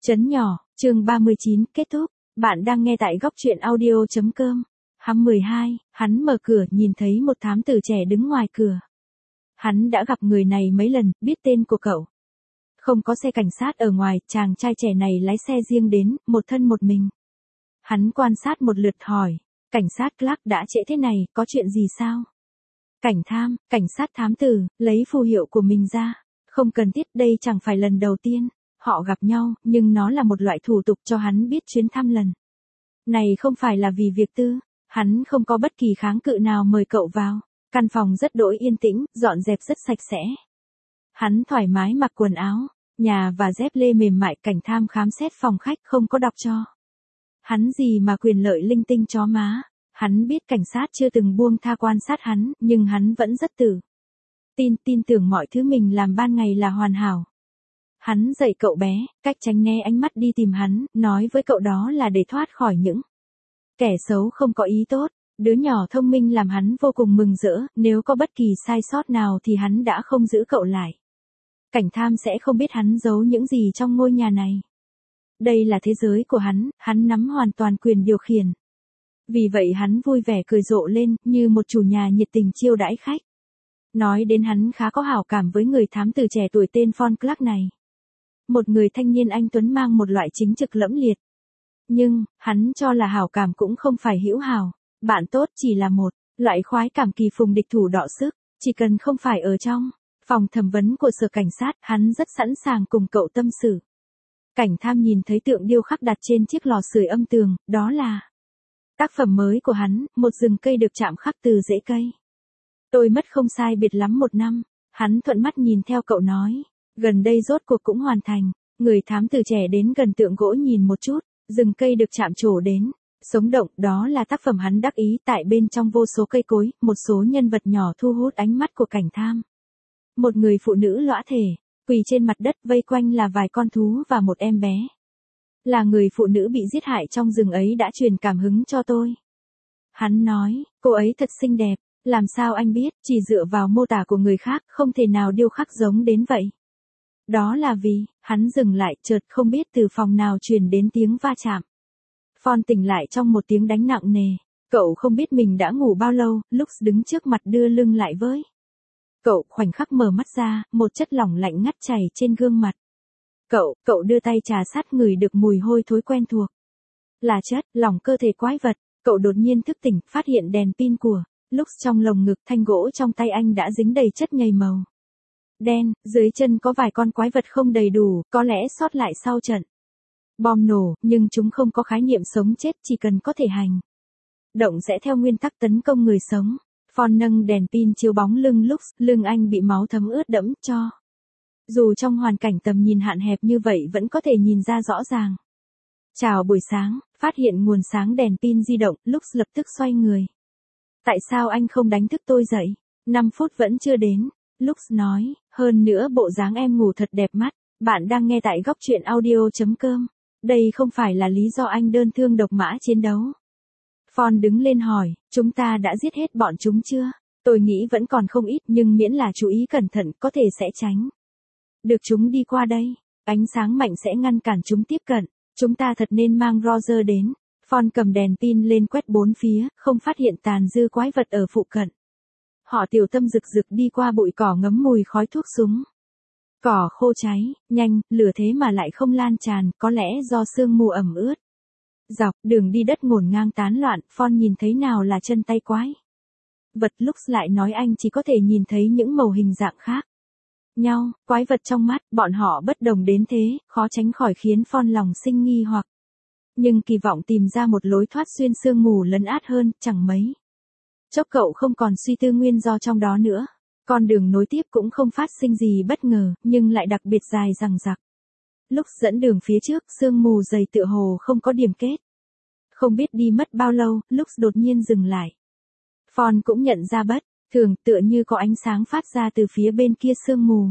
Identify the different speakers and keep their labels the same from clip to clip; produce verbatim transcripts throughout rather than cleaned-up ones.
Speaker 1: Trấn nhỏ, chương ba mươi chín, kết thúc. Bạn đang nghe tại góc truyện audio chấm com. Hăm mười hai, hắn mở cửa nhìn thấy một thám tử trẻ đứng ngoài cửa. Hắn đã gặp người này mấy lần, biết tên của cậu. Không có xe cảnh sát ở ngoài, chàng trai trẻ này lái xe riêng đến, một thân một mình. Hắn quan sát một lượt hỏi, cảnh sát Clark đã trễ thế này, có chuyện gì sao? Cảnh tham, cảnh sát thám tử, lấy phù hiệu của mình ra. Không cần thiết, đây chẳng phải lần đầu tiên họ gặp nhau, nhưng nó là một loại thủ tục cho hắn biết chuyến thăm lần này không phải là vì việc tư. Hắn không có bất kỳ kháng cự nào mời cậu vào. Căn phòng rất đỗi yên tĩnh, dọn dẹp rất sạch sẽ. Hắn thoải mái mặc quần áo, nhà và dép lê mềm mại. Cảnh tham khám xét phòng khách, không có đọc cho hắn gì mà quyền lợi linh tinh chó má. Hắn biết cảnh sát chưa từng buông tha quan sát hắn, nhưng hắn vẫn rất tự tin, tin tưởng mọi thứ mình làm ban ngày là hoàn hảo. Hắn dạy cậu bé, cách tránh né ánh mắt đi tìm hắn, nói với cậu đó là để thoát khỏi những kẻ xấu không có ý tốt. Đứa nhỏ thông minh làm hắn vô cùng mừng rỡ, nếu có bất kỳ sai sót nào thì hắn đã không giữ cậu lại. Cảnh tham sẽ không biết hắn giấu những gì trong ngôi nhà này. Đây là thế giới của hắn, hắn nắm hoàn toàn quyền điều khiển. Vì vậy hắn vui vẻ cười rộ lên, như một chủ nhà nhiệt tình chiêu đãi khách. Nói đến hắn khá có hảo cảm với người thám tử trẻ tuổi tên Von Clark này. Một người thanh niên anh tuấn mang một loại chính trực lẫm liệt. Nhưng, hắn cho là hảo cảm cũng không phải hữu hảo. Bạn tốt chỉ là một loại khoái cảm kỳ phùng địch thủ đọ sức. Chỉ cần không phải ở trong phòng thẩm vấn của sở cảnh sát, hắn rất sẵn sàng cùng cậu tâm sự. Cảnh tham nhìn thấy tượng điêu khắc đặt trên chiếc lò sưởi âm tường, đó là tác phẩm mới của hắn, một rừng cây được chạm khắc từ rễ cây. Tôi mất không sai biệt lắm một năm. Hắn thuận mắt nhìn theo cậu nói. Gần đây rốt cuộc cũng hoàn thành. Người thám tử trẻ đến gần tượng gỗ nhìn một chút. Rừng cây được chạm trổ đến sống động, đó là tác phẩm hắn đắc ý. Tại bên trong vô số cây cối, một số nhân vật nhỏ thu hút ánh mắt của cảnh tham. Một người phụ nữ lõa thể, quỳ trên mặt đất, vây quanh là vài con thú và một em bé. Là người phụ nữ bị giết hại trong rừng ấy đã truyền cảm hứng cho tôi. Hắn nói, cô ấy thật xinh đẹp. Làm sao anh biết, chỉ dựa vào mô tả của người khác, không thể nào điêu khắc giống đến vậy. Đó là vì, hắn dừng lại, chợt không biết từ phòng nào truyền đến tiếng va chạm. Von tỉnh lại trong một tiếng đánh nặng nề. Cậu không biết mình đã ngủ bao lâu, Lux đứng trước mặt đưa lưng lại với cậu, khoảnh khắc mở mắt ra, một chất lỏng lạnh ngắt chảy trên gương mặt. Cậu, cậu đưa tay trà sát ngửi được mùi hôi thối quen thuộc. Là chất lỏng cơ thể quái vật. Cậu đột nhiên thức tỉnh, phát hiện đèn pin của Lux trong lồng ngực, thanh gỗ trong tay anh đã dính đầy chất nhầy màu đen, dưới chân có vài con quái vật không đầy đủ, có lẽ sót lại sau trận bom nổ, nhưng chúng không có khái niệm sống chết, chỉ cần có thể hành động sẽ theo nguyên tắc tấn công người sống. Von nâng đèn pin chiếu bóng lưng Lux, lưng anh bị máu thấm ướt đẫm, cho dù trong hoàn cảnh tầm nhìn hạn hẹp như vậy vẫn có thể nhìn ra rõ ràng. Chào buổi sáng, phát hiện nguồn sáng đèn pin di động, Lux lập tức xoay người. Tại sao anh không đánh thức tôi dậy? năm phút vẫn chưa đến. Lux nói, hơn nữa bộ dáng em ngủ thật đẹp mắt. Bạn đang nghe tại góc truyện audio chấm com. Đây không phải là lý do anh đơn thương độc mã chiến đấu. Von đứng lên hỏi, chúng ta đã giết hết bọn chúng chưa? Tôi nghĩ vẫn còn không ít, nhưng miễn là chú ý cẩn thận, có thể sẽ tránh được chúng đi qua đây. Ánh sáng mạnh sẽ ngăn cản chúng tiếp cận. Chúng ta thật nên mang Roger đến. Von cầm đèn pin lên quét bốn phía, không phát hiện tàn dư quái vật ở phụ cận. Họ tiểu tâm rực rực đi qua bụi cỏ ngấm mùi khói thuốc súng. Cỏ khô cháy, nhanh, lửa thế mà lại không lan tràn, có lẽ do sương mù ẩm ướt. Dọc đường đi đất ngổn ngang tán loạn, Von nhìn thấy nào là chân tay quái vật. Lux lại nói anh chỉ có thể nhìn thấy những màu hình dạng khác nhau, quái vật trong mắt, bọn họ bất đồng đến thế, khó tránh khỏi khiến Von lòng sinh nghi hoặc. Nhưng kỳ vọng tìm ra một lối thoát xuyên sương mù lấn át hơn, chẳng mấy chốc cậu không còn suy tư nguyên do trong đó nữa. Con đường nối tiếp cũng không phát sinh gì bất ngờ, nhưng lại đặc biệt dài dằng dặc. Lúc dẫn đường phía trước, sương mù dày tựa hồ không có điểm kết. Không biết đi mất bao lâu, Lux đột nhiên dừng lại. Von cũng nhận ra bất thường, tựa như có ánh sáng phát ra từ phía bên kia sương mù.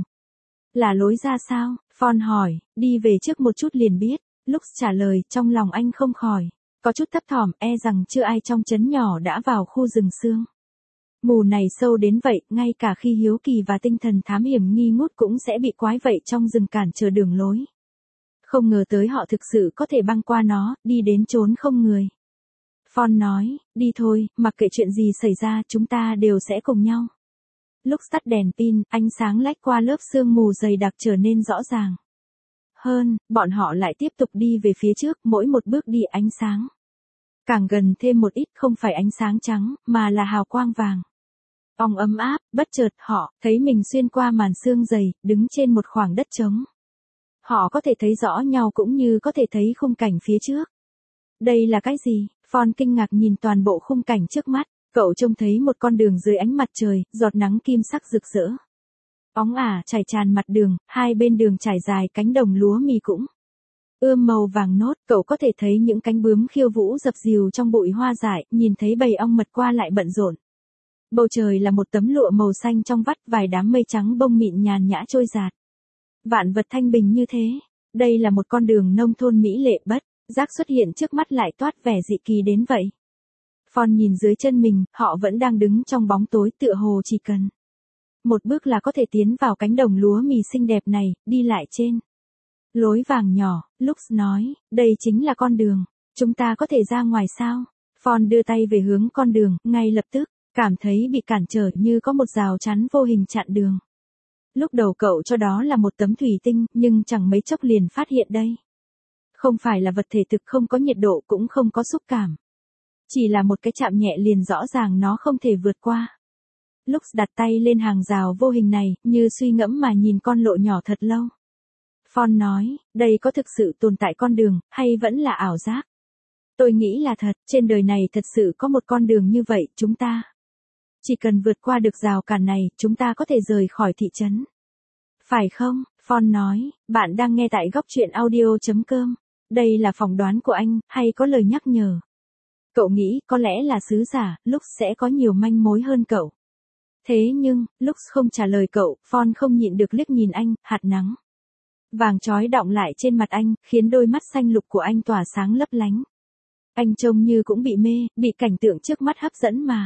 Speaker 1: Là lối ra sao? Von hỏi, đi về trước một chút liền biết. Lux trả lời, trong lòng anh không khỏi có chút thấp thỏm, e rằng chưa ai trong trấn nhỏ đã vào khu rừng sương mù này sâu đến vậy, ngay cả khi hiếu kỳ và tinh thần thám hiểm nghi ngút cũng sẽ bị quái vậy trong rừng cản trở đường lối. Không ngờ tới họ thực sự có thể băng qua nó, đi đến chốn không người. Phong nói, đi thôi, mặc kệ chuyện gì xảy ra chúng ta đều sẽ cùng nhau. Lúc tắt đèn pin, ánh sáng lách qua lớp sương mù dày đặc trở nên rõ ràng hơn, bọn họ lại tiếp tục đi về phía trước, mỗi một bước đi ánh sáng càng gần thêm một ít, không phải ánh sáng trắng, mà là hào quang vàng. Ong ấm áp, bất chợt họ thấy mình xuyên qua màn sương dày, đứng trên một khoảng đất trống. Họ có thể thấy rõ nhau cũng như có thể thấy khung cảnh phía trước. Đây là cái gì? Phong kinh ngạc nhìn toàn bộ khung cảnh trước mắt, cậu trông thấy một con đường dưới ánh mặt trời, giọt nắng kim sắc rực rỡ. Óng ả chảy tràn mặt đường, hai bên đường trải dài cánh đồng lúa mì cũng ươm màu vàng nốt, cậu có thể thấy những cánh bướm khiêu vũ dập dìu trong bụi hoa dại, nhìn thấy bầy ong mật qua lại bận rộn. Bầu trời là một tấm lụa màu xanh trong vắt, vài đám mây trắng bông mịn nhàn nhã trôi dạt. Vạn vật thanh bình như thế. Đây là một con đường nông thôn mỹ lệ, bất giác xuất hiện trước mắt lại toát vẻ dị kỳ đến vậy. Phong nhìn dưới chân mình, họ vẫn đang đứng trong bóng tối, tựa hồ chỉ cần một bước là có thể tiến vào cánh đồng lúa mì xinh đẹp này, đi lại trên lối vàng nhỏ. Lux nói, đây chính là con đường, chúng ta có thể ra ngoài sao? Phong đưa tay về hướng con đường, ngay lập tức cảm thấy bị cản trở, như có một rào chắn vô hình chặn đường. Lúc đầu cậu cho đó là một tấm thủy tinh, nhưng chẳng mấy chốc liền phát hiện đây không phải là vật thể thực, không có nhiệt độ cũng không có xúc cảm. Chỉ là một cái chạm nhẹ liền rõ ràng nó không thể vượt qua. Lux đặt tay lên hàng rào vô hình này, như suy ngẫm mà nhìn con lộ nhỏ thật lâu. Phong nói, đây có thực sự tồn tại con đường, hay vẫn là ảo giác? Tôi nghĩ là thật, trên đời này thật sự có một con đường như vậy, chúng ta chỉ cần vượt qua được rào cản này, chúng ta có thể rời khỏi thị trấn. Phải không? Phong nói, bạn đang nghe tại góc truyện audio chấm com. Đây là phỏng đoán của anh, hay có lời nhắc nhở? Cậu nghĩ có lẽ là sứ giả, Lux sẽ có nhiều manh mối hơn cậu. Thế nhưng, Lux không trả lời cậu, Phong không nhịn được liếc nhìn anh, hạt nắng vàng chói đọng lại trên mặt anh, khiến đôi mắt xanh lục của anh tỏa sáng lấp lánh. Anh trông như cũng bị mê, bị cảnh tượng trước mắt hấp dẫn mà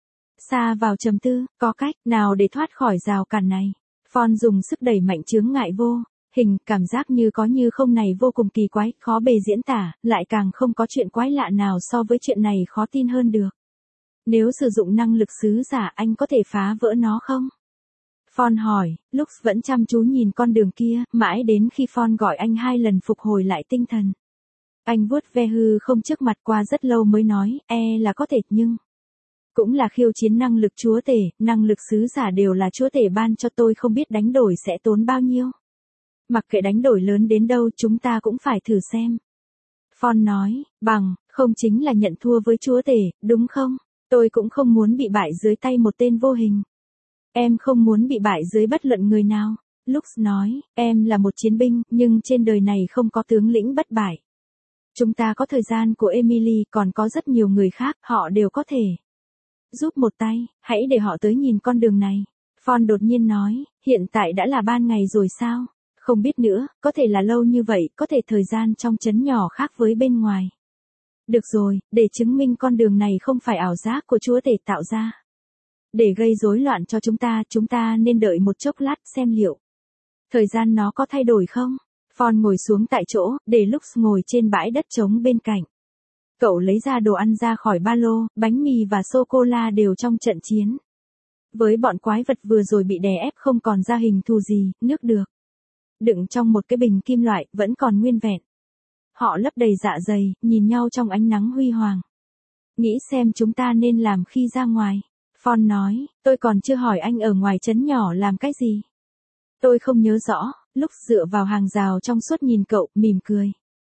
Speaker 1: xa vào trầm tư, có cách nào để thoát khỏi rào cản này? Phong dùng sức đẩy mạnh chướng ngại vô hình, cảm giác như có như không này vô cùng kỳ quái, khó bề diễn tả, lại càng không có chuyện quái lạ nào so với chuyện này khó tin hơn được. Nếu sử dụng năng lực sứ giả, anh có thể phá vỡ nó không? Phong hỏi, Lux vẫn chăm chú nhìn con đường kia, mãi đến khi Phong gọi anh hai lần phục hồi lại tinh thần. Anh vuốt ve hư không trước mặt, qua rất lâu mới nói, e là có thể, nhưng cũng là khiêu chiến năng lực chúa tể, năng lực sứ giả đều là chúa tể ban cho, tôi không biết đánh đổi sẽ tốn bao nhiêu. Mặc kệ đánh đổi lớn đến đâu, chúng ta cũng phải thử xem. Phong nói, bằng không chính là nhận thua với chúa tể, đúng không? Tôi cũng không muốn bị bại dưới tay một tên vô hình. Em không muốn bị bại dưới bất luận người nào. Lux nói, em là một chiến binh, nhưng trên đời này không có tướng lĩnh bất bại. Chúng ta có thời gian của Emily, còn có rất nhiều người khác, họ đều có thể giúp một tay, hãy để họ tới nhìn con đường này. Phong đột nhiên nói, hiện tại đã là ban ngày rồi sao? Không biết nữa, có thể là lâu như vậy, có thể thời gian trong trấn nhỏ khác với bên ngoài. Được rồi, để chứng minh con đường này không phải ảo giác của chúa tể tạo ra. Để gây rối loạn cho chúng ta, chúng ta nên đợi một chốc lát xem liệu thời gian nó có thay đổi không? Phong ngồi xuống tại chỗ, để Lux ngồi trên bãi đất trống bên cạnh. Cậu lấy ra đồ ăn ra khỏi ba lô, bánh mì và sô-cô-la đều trong trận chiến với bọn quái vật vừa rồi bị đè ép không còn ra hình thù gì, nước được đựng trong một cái bình kim loại, vẫn còn nguyên vẹn. Họ lấp đầy dạ dày, nhìn nhau trong ánh nắng huy hoàng. Nghĩ xem chúng ta nên làm khi ra ngoài. Phong nói, tôi còn chưa hỏi anh ở ngoài trấn nhỏ làm cái gì. Tôi không nhớ rõ. Lúc dựa vào hàng rào trong suốt nhìn cậu, mỉm cười.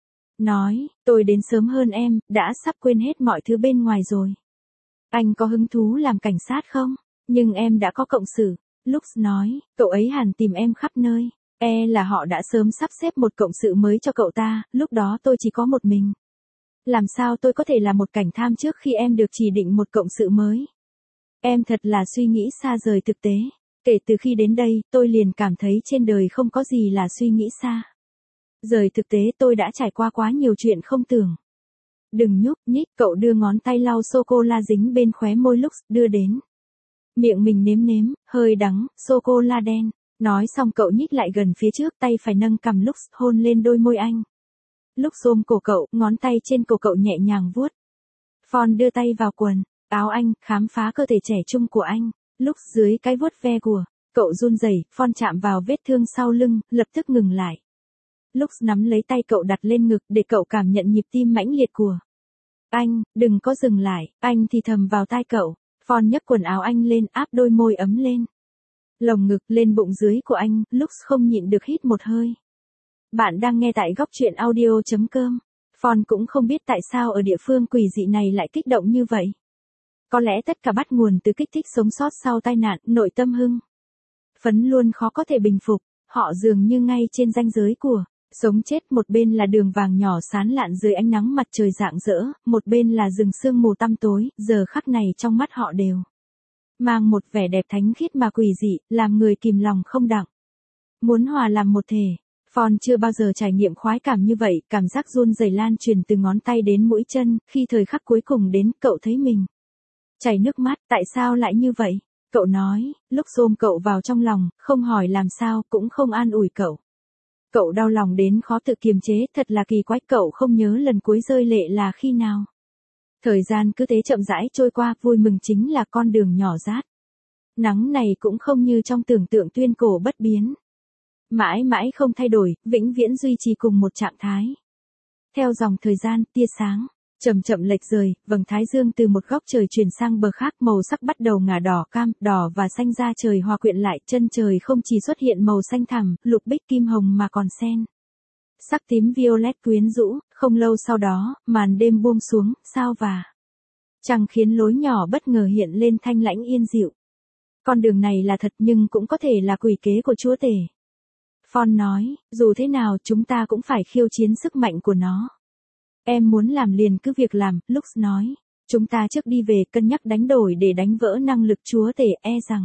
Speaker 1: Nói, tôi đến sớm hơn em, đã sắp quên hết mọi thứ bên ngoài rồi. Anh có hứng thú làm cảnh sát không? Nhưng em đã có cộng sự. Lux nói, cậu ấy hẳn tìm em khắp nơi. E là họ đã sớm sắp xếp một cộng sự mới cho cậu ta, lúc đó tôi chỉ có một mình. Làm sao tôi có thể là một cảnh tham trước khi em được chỉ định một cộng sự mới? Em thật là suy nghĩ xa rời thực tế. Kể từ khi đến đây, tôi liền cảm thấy trên đời không có gì là suy nghĩ xa rời thực tế, tôi đã trải qua quá nhiều chuyện không tưởng. Đừng nhúc nhích, cậu đưa ngón tay lau sô-cô-la dính bên khóe môi Lux, đưa đến miệng mình nếm nếm, hơi đắng, sô-cô-la đen. Nói xong cậu nhích lại gần phía trước, tay phải nâng cằm Lux, hôn lên đôi môi anh. Lúc ôm cổ cậu, ngón tay trên cổ cậu nhẹ nhàng vuốt. Phong đưa tay vào quần, áo anh, khám phá cơ thể trẻ trung của anh. Lúc dưới cái vuốt ve của cậu run rẩy, Phong chạm vào vết thương sau lưng, lập tức ngừng lại. Lúc nắm lấy tay cậu đặt lên ngực để cậu cảm nhận nhịp tim mãnh liệt của anh, đừng có dừng lại, anh thì thầm vào tai cậu. Phong nhấc quần áo anh lên, áp đôi môi ấm lên lồng ngực, lên bụng dưới của anh. Lúc không nhịn được hít một hơi. Bạn đang nghe tại góc truyện audio chấm com. Phong cũng không biết tại sao ở địa phương quỷ dị này lại kích động như vậy. Có lẽ tất cả bắt nguồn từ kích thích sống sót sau tai nạn, nội tâm hưng phấn luôn khó có thể bình phục. Họ dường như ngay trên ranh giới của sống chết, một bên là đường vàng nhỏ sáng lạn dưới ánh nắng mặt trời rạng rỡ, một bên là rừng sương mù tăm tối, giờ khắc này trong mắt họ đều mang một vẻ đẹp thánh khiết mà quỷ dị, làm người kìm lòng không đặng muốn hòa làm một thể. Phong chưa bao giờ trải nghiệm khoái cảm như vậy, cảm giác run rẩy lan truyền từ ngón tay đến mũi chân, khi thời khắc cuối cùng đến, cậu thấy mình chảy nước mắt, tại sao lại như vậy? Cậu nói, lúc ôm cậu vào trong lòng, không hỏi làm sao, cũng không an ủi cậu. Cậu đau lòng đến khó tự kiềm chế, thật là kỳ quái, cậu không nhớ lần cuối rơi lệ là khi nào. Thời gian cứ thế chậm rãi trôi qua, vui mừng chính là con đường nhỏ rát nắng này cũng không như trong tưởng tượng tuyên cổ bất biến. Mãi mãi không thay đổi, vĩnh viễn duy trì cùng một trạng thái. Theo dòng thời gian, tia sáng chậm chậm lệch rời, vầng thái dương từ một góc trời chuyển sang bờ khác, màu sắc bắt đầu ngả đỏ cam, đỏ và xanh da trời hòa quyện lại, chân trời không chỉ xuất hiện màu xanh thẳm, lục bích kim hồng mà còn xen sắc tím violet quyến rũ. Không lâu sau đó, màn đêm buông xuống, sao và trăng khiến lối nhỏ bất ngờ hiện lên thanh lãnh yên dịu. Con đường này là thật nhưng cũng có thể là quỷ kế của chúa tể. Phong nói, dù thế nào chúng ta cũng phải khiêu chiến sức mạnh của nó. Em muốn làm liền cứ việc làm, Lux nói. Chúng ta trước đi về cân nhắc đánh đổi để đánh vỡ năng lực chúa tể, e rằng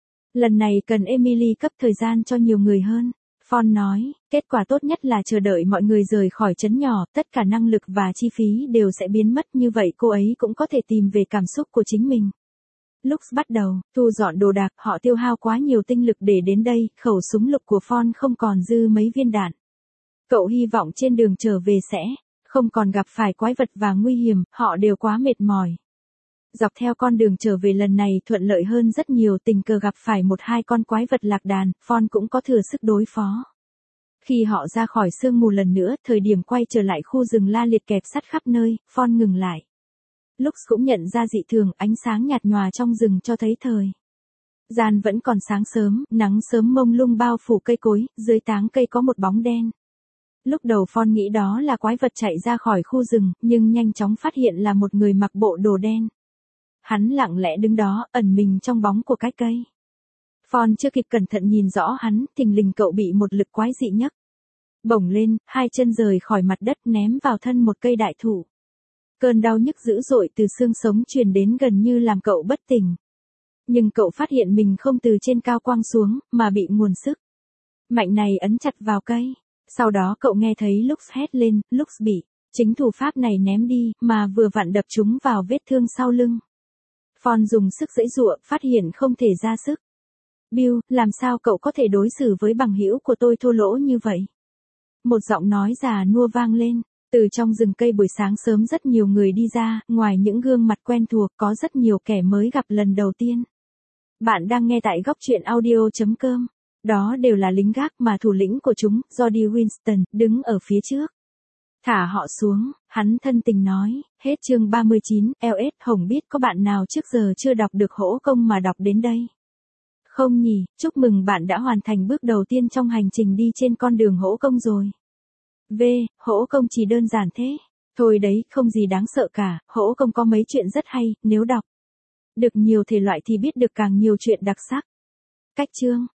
Speaker 1: lần này cần Emily cấp thời gian cho nhiều người hơn. Phong nói, kết quả tốt nhất là chờ đợi mọi người rời khỏi trấn nhỏ, tất cả năng lực và chi phí đều sẽ biến mất, như vậy cô ấy cũng có thể tìm về cảm xúc của chính mình. Lux bắt đầu thu dọn đồ đạc, họ tiêu hao quá nhiều tinh lực để đến đây, khẩu súng lục của Phong không còn dư mấy viên đạn. Cậu hy vọng trên đường trở về sẽ không còn gặp phải quái vật và nguy hiểm, họ đều quá mệt mỏi. Dọc theo con đường trở về lần này thuận lợi hơn rất nhiều, tình cờ gặp phải một hai con quái vật lạc đàn, Phong cũng có thừa sức đối phó. Khi họ ra khỏi sương mù lần nữa, thời điểm quay trở lại khu rừng la liệt kẹp sắt khắp nơi, Phong ngừng lại. Lux cũng nhận ra dị thường, ánh sáng nhạt nhòa trong rừng cho thấy thời gian vẫn còn sáng sớm, nắng sớm mông lung bao phủ cây cối, dưới táng cây có một bóng đen. Lúc đầu Phong nghĩ đó là quái vật chạy ra khỏi khu rừng, nhưng nhanh chóng phát hiện là một người mặc bộ đồ đen. Hắn lặng lẽ đứng đó, ẩn mình trong bóng của cái cây. Phong chưa kịp cẩn thận nhìn rõ hắn, thình lình cậu bị một lực quái dị nhấc bổng lên, hai chân rời khỏi mặt đất ném vào thân một cây đại thụ. Cơn đau nhức dữ dội từ xương sống truyền đến gần như làm cậu bất tỉnh. Nhưng cậu phát hiện mình không từ trên cao quăng xuống, mà bị nguồn sức mạnh này ấn chặt vào cây. Sau đó cậu nghe thấy Lux hét lên, Lux bị chính thủ pháp này ném đi, mà vừa vặn đập chúng vào vết thương sau lưng. Phong dùng sức giãy giụa, phát hiện không thể ra sức. Bill, làm sao cậu có thể đối xử với bằng hữu của tôi thô lỗ như vậy? Một giọng nói già nua vang lên. Từ trong rừng cây buổi sáng sớm rất nhiều người đi ra, ngoài những gương mặt quen thuộc có rất nhiều kẻ mới gặp lần đầu tiên. Bạn đang nghe tại góc truyện audio chấm com. Đó đều là lính gác mà thủ lĩnh của chúng, Jody Winston, đứng ở phía trước. Thả họ xuống, hắn thân tình nói, hết chương ba mươi chín, lờ ét Hồng biết có bạn nào trước giờ chưa đọc được hỗ công mà đọc đến đây. Không nhỉ, chúc mừng bạn đã hoàn thành bước đầu tiên trong hành trình đi trên con đường hỗ công rồi. V, hỗ công chỉ đơn giản thế. Thôi đấy, không gì đáng sợ cả, hỗ công có mấy chuyện rất hay, nếu đọc được nhiều thể loại thì biết được càng nhiều chuyện đặc sắc. Cách chương